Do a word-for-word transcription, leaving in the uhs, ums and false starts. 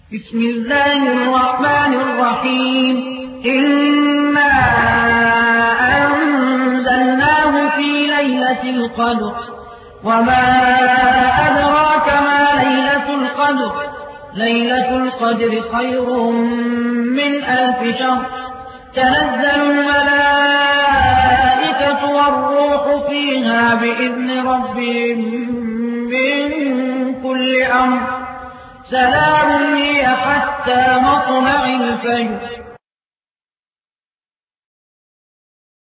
بسم الله الرحمن الرحيم إنا أنزلناه في ليلة القدر وما أدراك ما ليلة القدر ليلة القدر خير من ألف شهر تنزل الملائكة والروح فيها بإذن ربهم من كل أمر سلام هي حتى مطلع الفجر